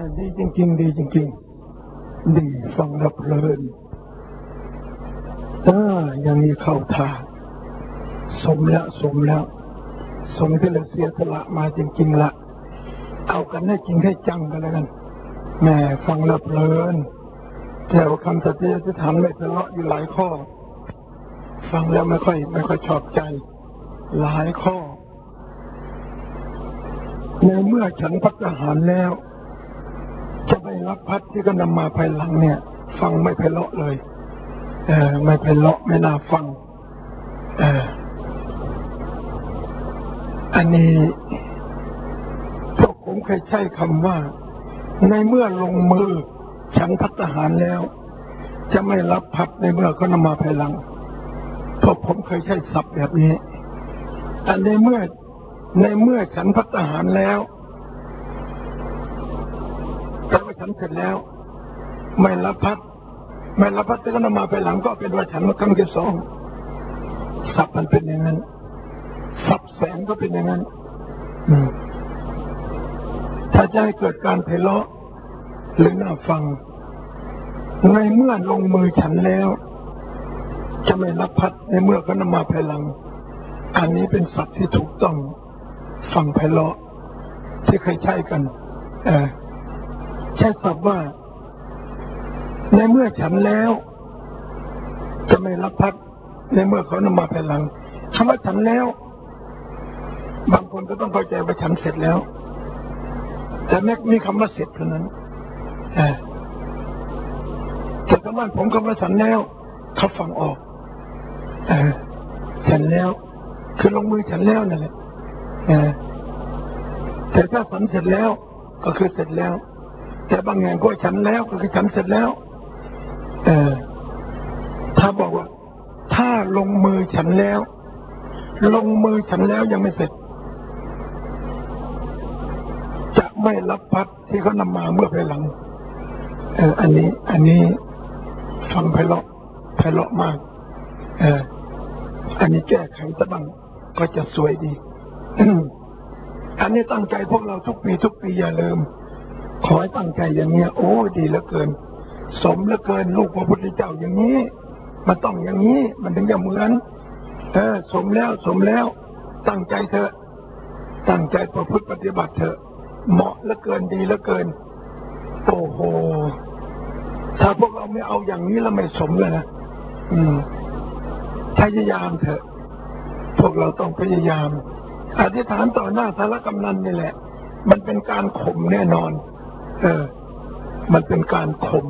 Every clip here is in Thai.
ดีจริงๆดีจริงๆดีฟังแล้วเพลินอย่างนี้เข้าท่าสมแล้วสมที่เราเสียสละมาจริงๆละเอากันให้จริงให้จังกันแล้วกันแม่ฟังแล้วเพลินแต่ว่าคำสัตย์ที่ทำไม่ทะเลาะอยู่หลายข้อฟังแล้วไม่ค่อยชอบใจหลายข้อในเมื่อฉันภัตตาหารแล้วจะไปรับพัดที่ก็นำมาภายหลังเนี่ยฟังไม่ไพเราะเลยไม่ไพเราะไม่น่าฟังอันนี้พวกผมเคยใช้คำว่าในเมื่อลงมือฉันภัตตาหารแล้วจะไม่รับพัดในเมื่อเขานำมาภายหลังพวกผมเคยใช้ศัพท์แบบนี้อันในเมื่อฉันภัตตาหารแล้วแต่ว่าฉันเสร็จแล้วไม่รับพัดที่เขานำมาภายหลังก็เป็นว่าฉันมาครั้งที่สองศัพท์มันเป็นอย่างนั้นศัพท์แสงก็เป็นอย่างนั้นถ้าจะให้เกิดการไพเราะหรือน่าฟังในเมื่อลงมือฉันแล้วจะไม่รับพัดในเมื่อเขานำมาภายหลังอันนี้เป็นศัพท์ที่ถูกต้องฟังไพเราะที่เคยใช้กันใช้ศัพท์ว่าในเมื่อฉันแล้วจะไม่รับพัดในเมื่อเขานำมาภายหลังคำว่าฉันแล้วบางคนก็ต้องเข้าใจว่าฉันเสร็จแล้วแต่ไม่มีคำว่าเสร็จเท่านั้นแต่คำว่าผมคำว่าฉันแล้วเขาฟังออกฉันแล้วคือลงมือฉันแล้วนั่นแหละแต่ถ้าฉันเสร็จแล้วก็คือเสร็จแล้วแต่บางอย่างก็ฉันแล้วก็คือฉันเสร็จแล้วถ้าบอกว่าถ้าลงมือฉันแล้วยังไม่เสร็จจะไม่รับพัดที่เขานำมาเมื่อภายหลังอันนี้ฟังไพเราะมากอันนี้แก้ไขซะบ้างก็จะสวยดีอันนี้ตั้งใจพวกเราทุกปีอย่าลืมขอให้ตั้งใจอย่างเนี้ยโอ้ดีเหลือเกินสมเหลือเกินลูกพระพุทธเจ้าอย่างนี้มันต้องอย่างนี้มันถึงจะเหมือนสมแล้วตั้งใจเถอะตั้งใจประพฤติปฏิบัติเถอะเหมาะเหลือเกินดีเหลือเกินโอ้โหถ้าพวกเราไม่เอาอย่างนี้แล้วไม่สมเลยนะพยายามเถอะพวกเราต้องพยายามอธิษฐานต่อหน้าสารกำนันนี่แหละมันเป็นการข่มแน่นอนมันเป็นการข่ม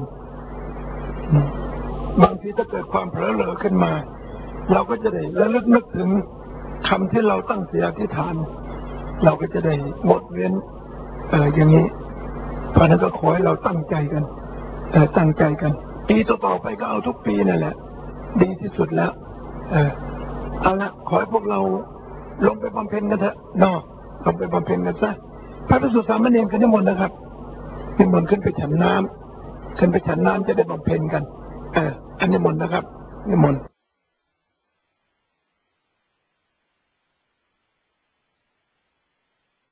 บางทีถ้าเกิดความเผลอเลอขึ้นมาเราก็จะได้ระลึกนึกถึงคำที่เราตั้งใจอธิษฐานเราก็จะได้งดเว้นอย่างนี้เพราะนั้นก็ขอให้เราตั้งใจกันปีต่อไปก็เอาทุกปีนั่นแหละดีที่สุดแล้วเอาละขอให้พวกเราลงไปบำเพ็ญกันเถอะลงไปบำเพ็ญกันซะพระภิกษุสามเณรกันนิมนต์นะครับนิมนต์ขึ้นไปฉันน้ำจะได้บำเพ็ญกันอันนิมนต์นะครับนิมนต์